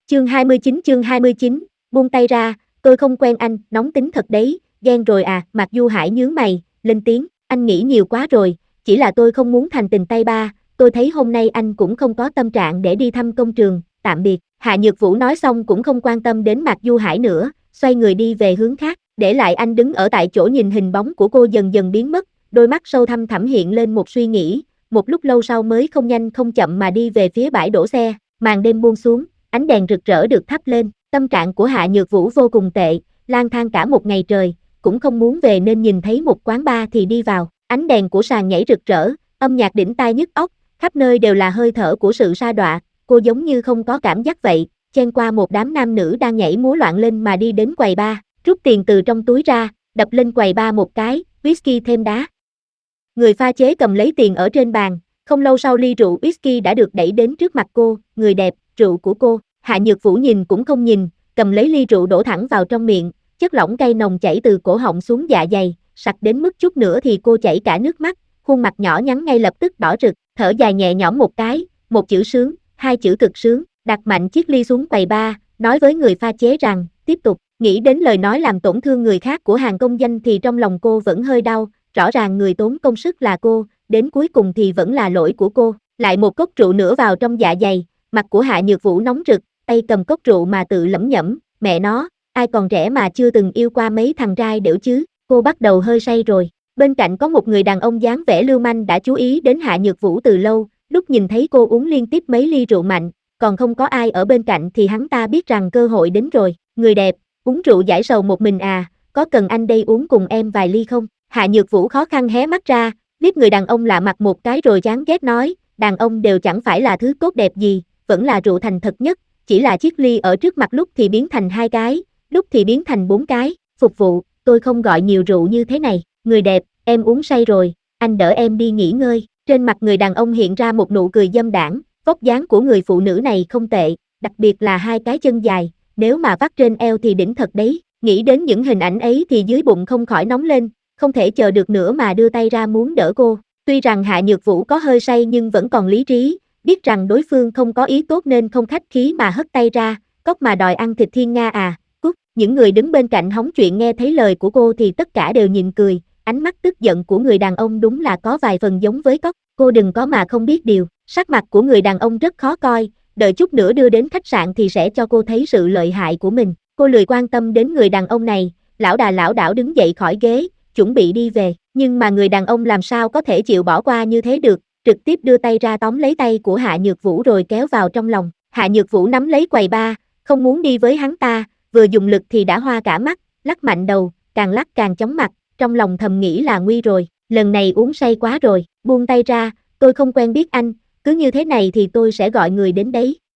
Chương 29, buông tay ra, tôi không quen anh, nóng tính thật đấy, ghen rồi à, Mạc Du Hải nhướng mày, lên tiếng, anh nghĩ nhiều quá rồi, chỉ là tôi không muốn thành tình tay ba, tôi thấy hôm nay anh cũng không có tâm trạng để đi thăm công trường, tạm biệt. Hạ Nhược Vũ nói xong cũng không quan tâm đến Mạc Du Hải nữa, xoay người đi về hướng khác, để lại anh đứng ở tại chỗ nhìn hình bóng của cô dần dần biến mất, đôi mắt sâu thăm thẳm hiện lên một suy nghĩ, một lúc lâu sau mới không nhanh không chậm mà đi về phía bãi đổ xe, màn đêm buông xuống, ánh đèn rực rỡ được thắp lên, tâm trạng của Hạ Nhược Vũ vô cùng tệ, lang thang cả một ngày trời, cũng không muốn về nên nhìn thấy một quán bar thì đi vào, ánh đèn của sàn nhảy rực rỡ, âm nhạc đỉnh tai nhức óc, khắp nơi đều là hơi thở của sự sa đọa, cô giống như không có cảm giác vậy, chen qua một đám nam nữ đang nhảy múa loạn lên mà đi đến quầy bar, rút tiền từ trong túi ra, đập lên quầy bar một cái, whisky thêm đá. Người pha chế cầm lấy tiền ở trên bàn, không lâu sau ly rượu whisky đã được đẩy đến trước mặt cô, người đẹp, rượu của cô. Hạ Nhược Vũ nhìn cũng không nhìn, cầm lấy ly rượu đổ thẳng vào trong miệng, chất lỏng cay nồng chảy từ cổ họng xuống dạ dày, sặc đến mức chút nữa thì cô chảy cả nước mắt, khuôn mặt nhỏ nhắn ngay lập tức đỏ rực, thở dài nhẹ nhõm một cái, một chữ sướng, hai chữ cực sướng, đặt mạnh chiếc ly xuống quầy bar, nói với người pha chế rằng, tiếp tục, nghĩ đến lời nói làm tổn thương người khác của hàng công danh thì trong lòng cô vẫn hơi đau, rõ ràng người tốn công sức là cô, đến cuối cùng thì vẫn là lỗi của cô, lại một cốc rượu nữa vào trong dạ dày, mặt của Hạ Nhược Vũ nóng rực, tay cầm cốc rượu mà tự lẩm nhẩm, mẹ nó, ai còn trẻ mà chưa từng yêu qua mấy thằng trai đểu chứ, cô bắt đầu hơi say rồi. Bên cạnh có một người đàn ông dáng vẻ lưu manh đã chú ý đến Hạ Nhược Vũ từ lâu, lúc nhìn thấy cô uống liên tiếp mấy ly rượu mạnh, còn không có ai ở bên cạnh thì hắn ta biết rằng cơ hội đến rồi, người đẹp, uống rượu giải sầu một mình à, có cần anh đây uống cùng em vài ly không? Hạ Nhược Vũ khó khăn hé mắt ra, liếc người đàn ông lạ mặt một cái rồi chán ghét nói, đàn ông đều chẳng phải là thứ tốt đẹp gì, vẫn là rượu thành thật nhất, chỉ là chiếc ly ở trước mặt lúc thì biến thành 2 cái, lúc thì biến thành 4 cái, phục vụ, tôi không gọi nhiều rượu như thế này, người đẹp, em uống say rồi, anh đỡ em đi nghỉ ngơi, trên mặt người đàn ông hiện ra một nụ cười dâm đãng, vóc dáng của người phụ nữ này không tệ, đặc biệt là 2 cái chân dài, nếu mà vắt trên eo thì đỉnh thật đấy, nghĩ đến những hình ảnh ấy thì dưới bụng không khỏi nóng lên, không thể chờ được nữa mà đưa tay ra muốn đỡ cô, tuy rằng Hạ Nhược Vũ có hơi say nhưng vẫn còn lý trí, biết rằng đối phương không có ý tốt nên không khách khí mà hất tay ra, cóc mà đòi ăn thịt thiên nga à, cút, những người đứng bên cạnh hóng chuyện nghe thấy lời của cô thì tất cả đều nhịn cười, ánh mắt tức giận của người đàn ông đúng là có vài phần giống với cóc, cô đừng có mà không biết điều, sắc mặt của người đàn ông rất khó coi, đợi chút nữa đưa đến khách sạn thì sẽ cho cô thấy sự lợi hại của mình, cô lười quan tâm đến người đàn ông này, lão đà lão đảo đứng dậy khỏi ghế, chuẩn bị đi về, nhưng mà người đàn ông làm sao có thể chịu bỏ qua như thế được, trực tiếp đưa tay ra tóm lấy tay của Hạ Nhược Vũ rồi kéo vào trong lòng, Hạ Nhược Vũ nắm lấy quầy bar, không muốn đi với hắn ta, vừa dùng lực thì đã hoa cả mắt, lắc mạnh đầu, càng lắc càng chóng mặt, trong lòng thầm nghĩ là nguy rồi, lần này uống say quá rồi, buông tay ra, tôi không quen biết anh, cứ như thế này thì tôi sẽ gọi người đến đấy,